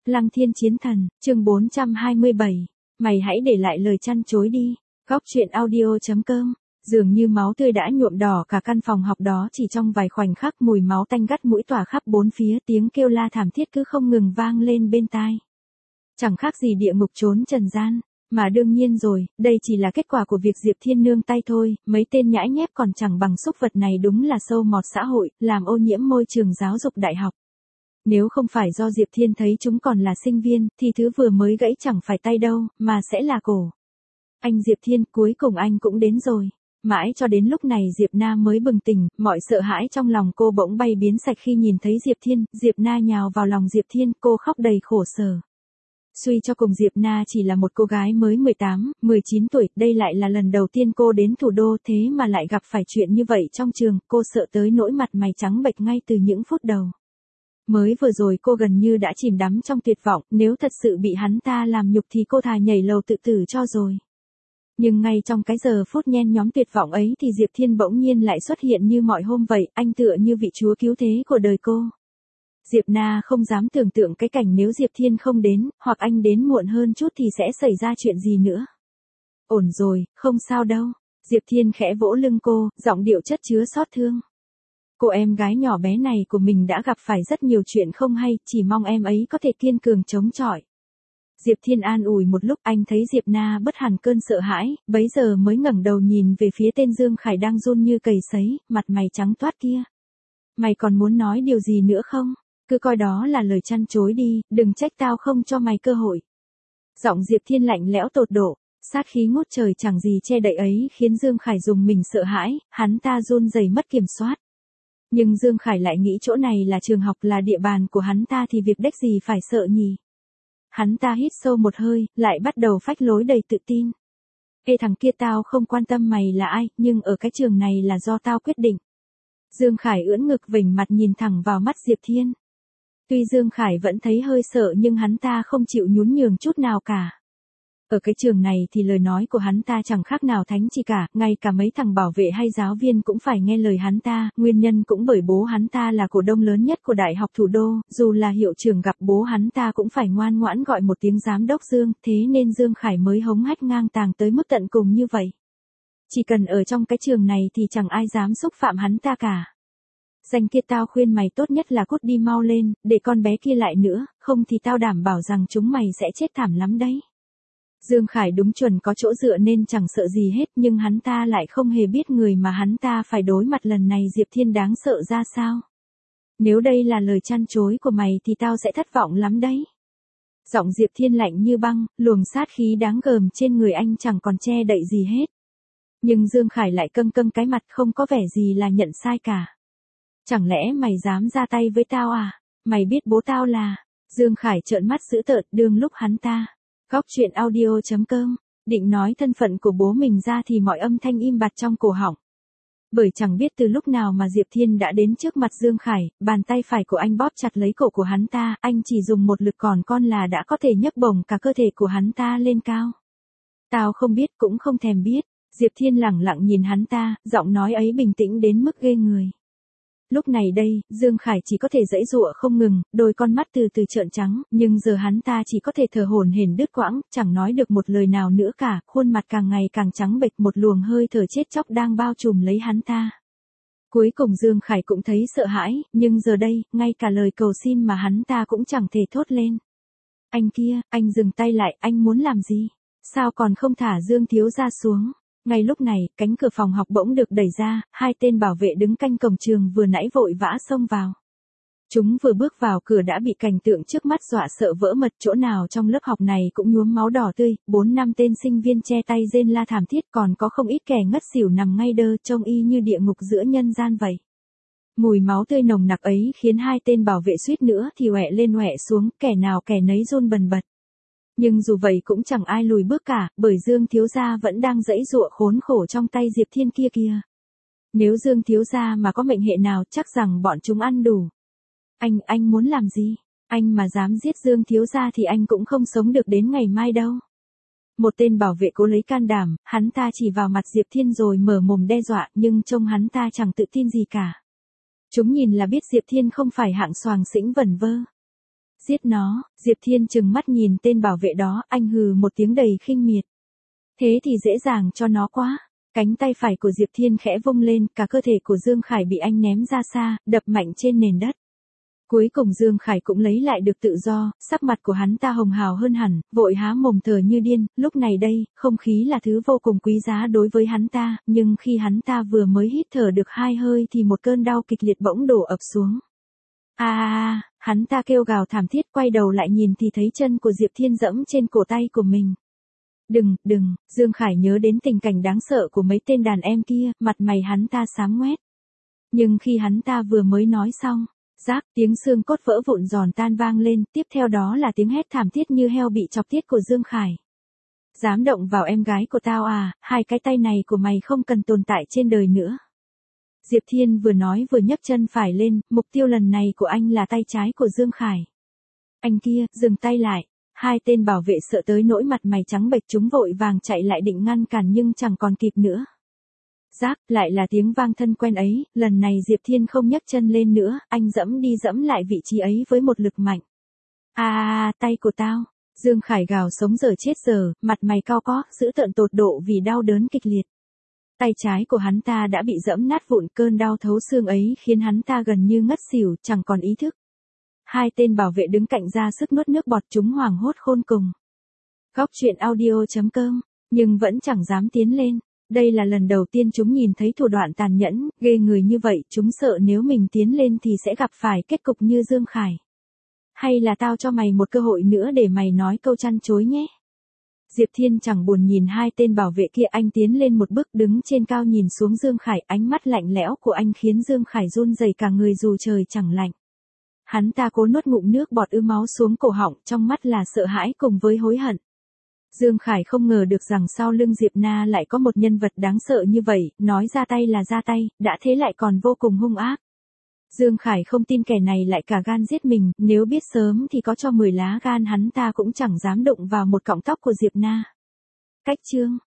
Lăng Thiên Chiến Thần, chương 427. Mày hãy để lại lời chăn chối đi. Góc truyện audio.com. Dường như máu tươi đã nhuộm đỏ cả căn phòng học đó, chỉ trong vài khoảnh khắc mùi máu tanh gắt mũi tỏa khắp bốn phía, tiếng kêu la thảm thiết cứ không ngừng vang lên bên tai. Chẳng khác gì địa ngục trốn trần gian. Mà đương nhiên rồi, đây chỉ là kết quả của việc Diệp Thiên nương tay thôi, mấy tên nhãi nhép còn chẳng bằng súc vật này đúng là sâu mọt xã hội, làm ô nhiễm môi trường giáo dục đại học. Nếu không phải do Diệp Thiên thấy chúng còn là sinh viên, thì thứ vừa mới gãy chẳng phải tay đâu, mà sẽ là cổ. Anh Diệp Thiên, cuối cùng anh cũng đến rồi. Mãi cho đến lúc này Diệp Na mới bừng tỉnh, mọi sợ hãi trong lòng cô bỗng bay biến sạch khi nhìn thấy Diệp Thiên. Diệp Na nhào vào lòng Diệp Thiên, cô khóc đầy khổ sở. Suy cho cùng Diệp Na chỉ là một cô gái mới 18, 19 tuổi, đây lại là lần đầu tiên cô đến thủ đô, thế mà lại gặp phải chuyện như vậy trong trường, cô sợ tới nỗi mặt mày trắng bệch ngay từ những phút đầu. Mới vừa rồi cô gần như đã chìm đắm trong tuyệt vọng, nếu thật sự bị hắn ta làm nhục thì cô thà nhảy lầu tự tử cho rồi. Nhưng ngay trong cái giờ phút nhen nhóm tuyệt vọng ấy thì Diệp Thiên bỗng nhiên lại xuất hiện như mọi hôm vậy, anh tựa như vị chúa cứu thế của đời cô. Diệp Na không dám tưởng tượng cái cảnh nếu Diệp Thiên không đến, hoặc anh đến muộn hơn chút thì sẽ xảy ra chuyện gì nữa. Ổn rồi, không sao đâu. Diệp Thiên khẽ vỗ lưng cô, giọng điệu chất chứa xót thương. Cô em gái nhỏ bé này của mình đã gặp phải rất nhiều chuyện không hay, chỉ mong em ấy có thể kiên cường chống chọi. Diệp Thiên an ủi một lúc, anh thấy Diệp Na bớt hẳn cơn sợ hãi, bấy giờ mới ngẩng đầu nhìn về phía tên Dương Khải đang run như cầy sấy, mặt mày trắng toát kia. Mày còn muốn nói điều gì nữa không? Cứ coi đó là lời chăn chối đi, đừng trách tao không cho mày cơ hội. Giọng Diệp Thiên lạnh lẽo tột độ, sát khí ngút trời chẳng gì che đậy ấy khiến Dương Khải dùng mình sợ hãi, hắn ta run rẩy mất kiểm soát. Nhưng Dương Khải lại nghĩ chỗ này là trường học, là địa bàn của hắn ta thì việc đếch gì phải sợ nhỉ. Hắn ta hít sâu một hơi, lại bắt đầu phách lối đầy tự tin. Ê thằng kia, tao không quan tâm mày là ai, nhưng ở cái trường này là do tao quyết định. Dương Khải ưỡn ngực vểnh mặt nhìn thẳng vào mắt Diệp Thiên. Tuy Dương Khải vẫn thấy hơi sợ nhưng hắn ta không chịu nhún nhường chút nào cả. Ở cái trường này thì lời nói của hắn ta chẳng khác nào thánh chỉ cả, ngay cả mấy thằng bảo vệ hay giáo viên cũng phải nghe lời hắn ta, nguyên nhân cũng bởi bố hắn ta là cổ đông lớn nhất của Đại học Thủ đô, dù là hiệu trưởng gặp bố hắn ta cũng phải ngoan ngoãn gọi một tiếng giám đốc Dương, thế nên Dương Khải mới hống hách ngang tàng tới mức tận cùng như vậy. Chỉ cần ở trong cái trường này thì chẳng ai dám xúc phạm hắn ta cả. Danh kia, tao khuyên mày tốt nhất là cút đi mau lên, để con bé kia lại nữa, không thì tao đảm bảo rằng chúng mày sẽ chết thảm lắm đấy. Dương Khải đúng chuẩn có chỗ dựa nên chẳng sợ gì hết, nhưng hắn ta lại không hề biết người mà hắn ta phải đối mặt lần này Diệp Thiên đáng sợ ra sao. Nếu đây là lời chăn chối của mày thì tao sẽ thất vọng lắm đấy. Giọng Diệp Thiên lạnh như băng, luồng sát khí đáng gờm trên người anh chẳng còn che đậy gì hết. Nhưng Dương Khải lại câng câng cái mặt, không có vẻ gì là nhận sai cả. Chẳng lẽ mày dám ra tay với tao à? Mày biết bố tao là... Dương Khải trợn mắt dữ tợn, đương lúc hắn ta. Góc truyện audio.com. Định nói thân phận của bố mình ra thì mọi âm thanh im bặt trong cổ họng. Bởi chẳng biết từ lúc nào mà Diệp Thiên đã đến trước mặt Dương Khải, bàn tay phải của anh bóp chặt lấy cổ của hắn ta, anh chỉ dùng một lực còn con là đã có thể nhấc bổng cả cơ thể của hắn ta lên cao. Tao không biết, cũng không thèm biết. Diệp Thiên lẳng lặng nhìn hắn ta, giọng nói ấy bình tĩnh đến mức ghê người. Lúc này đây, Dương Khải chỉ có thể giãy giụa không ngừng, đôi con mắt từ từ trợn trắng, nhưng giờ hắn ta chỉ có thể thở hổn hển đứt quãng, chẳng nói được một lời nào nữa cả, khuôn mặt càng ngày càng trắng bệch, một luồng hơi thở chết chóc đang bao trùm lấy hắn ta. Cuối cùng Dương Khải cũng thấy sợ hãi, nhưng giờ đây, ngay cả lời cầu xin mà hắn ta cũng chẳng thể thốt lên. Anh kia, anh dừng tay lại, anh muốn làm gì? Sao còn không thả Dương thiếu gia xuống? Ngay lúc này, cánh cửa phòng học bỗng được đẩy ra, hai tên bảo vệ đứng canh cổng trường vừa nãy vội vã xông vào. Chúng vừa bước vào cửa đã bị cảnh tượng trước mắt dọa sợ vỡ mật, chỗ nào trong lớp học này cũng nhuốm máu đỏ tươi, 4-5 tên sinh viên che tay rên la thảm thiết, còn có không ít kẻ ngất xỉu nằm ngay đơ, trông y như địa ngục giữa nhân gian vậy. Mùi máu tươi nồng nặc ấy khiến hai tên bảo vệ suýt nữa thì oẹ lên oẹ xuống, kẻ nào kẻ nấy run bần bật. Nhưng dù vậy cũng chẳng ai lùi bước cả, bởi Dương thiếu gia vẫn đang giãy giụa khốn khổ trong tay Diệp Thiên kia kìa. Nếu Dương thiếu gia mà có mệnh hệ nào chắc rằng bọn chúng ăn đủ. Anh muốn làm gì? Anh mà dám giết Dương thiếu gia thì anh cũng không sống được đến ngày mai đâu. Một tên bảo vệ cố lấy can đảm, hắn ta chỉ vào mặt Diệp Thiên rồi mở mồm đe dọa, nhưng trông hắn ta chẳng tự tin gì cả. Chúng nhìn là biết Diệp Thiên không phải hạng xoàng xĩnh vẩn vơ. Giết nó, Diệp Thiên trừng mắt nhìn tên bảo vệ đó, anh hừ một tiếng đầy khinh miệt. Thế thì dễ dàng cho nó quá. Cánh tay phải của Diệp Thiên khẽ vung lên, cả cơ thể của Dương Khải bị anh ném ra xa, đập mạnh trên nền đất. Cuối cùng Dương Khải cũng lấy lại được tự do, sắc mặt của hắn ta hồng hào hơn hẳn, vội há mồm thở như điên, lúc này đây, không khí là thứ vô cùng quý giá đối với hắn ta, nhưng khi hắn ta vừa mới hít thở được 2 hơi thì một cơn đau kịch liệt bỗng đổ ập xuống. Hắn ta kêu gào thảm thiết, quay đầu lại nhìn thì thấy chân của Diệp Thiên dẫm trên cổ tay của mình. Đừng, Dương Khải nhớ đến tình cảnh đáng sợ của mấy tên đàn em kia, mặt mày hắn ta xám ngoét. Nhưng khi hắn ta vừa mới nói xong, rác, tiếng xương cốt vỡ vụn giòn tan vang lên, tiếp theo đó là tiếng hét thảm thiết như heo bị chọc tiết của Dương Khải. Dám động vào em gái của tao à, 2 cái tay này của mày không cần tồn tại trên đời nữa. Diệp Thiên vừa nói vừa nhấc chân phải lên, mục tiêu lần này của anh là tay trái của Dương Khải. Anh kia, dừng tay lại. 2 tên bảo vệ sợ tới nỗi mặt mày trắng bệch, chúng vội vàng chạy lại định ngăn cản nhưng chẳng còn kịp nữa. Rác, lại là tiếng vang thân quen ấy, lần này Diệp Thiên không nhấc chân lên nữa, anh dẫm đi dẫm lại vị trí ấy với một lực mạnh. Tay của tao. Dương Khải gào sống dở chết dở, mặt mày cau có, dữ tợn tột độ vì đau đớn kịch liệt. Tay trái của hắn ta đã bị dẫm nát vụn, cơn đau thấu xương ấy khiến hắn ta gần như ngất xỉu, chẳng còn ý thức. 2 tên bảo vệ đứng cạnh ra sức nuốt nước bọt, chúng hoảng hốt khôn cùng. Góc truyện audio.com, nhưng vẫn chẳng dám tiến lên. Đây là lần đầu tiên chúng nhìn thấy thủ đoạn tàn nhẫn, ghê người như vậy, chúng sợ nếu mình tiến lên thì sẽ gặp phải kết cục như Dương Khải. Hay là tao cho mày một cơ hội nữa để mày nói câu chăn chối nhé. Diệp Thiên chẳng buồn nhìn 2 tên bảo vệ kia, anh tiến lên một bước đứng trên cao nhìn xuống Dương Khải, ánh mắt lạnh lẽo của anh khiến Dương Khải run rẩy cả người dù trời chẳng lạnh. Hắn ta cố nuốt ngụm nước bọt ứ máu xuống cổ họng, trong mắt là sợ hãi cùng với hối hận. Dương Khải không ngờ được rằng sau lưng Diệp Na lại có một nhân vật đáng sợ như vậy, nói ra tay là ra tay, đã thế lại còn vô cùng hung ác. Dương Khải không tin kẻ này lại cả gan giết mình, nếu biết sớm thì có cho 10 lá gan hắn ta cũng chẳng dám đụng vào một cọng tóc của Diệp Na. Cách chương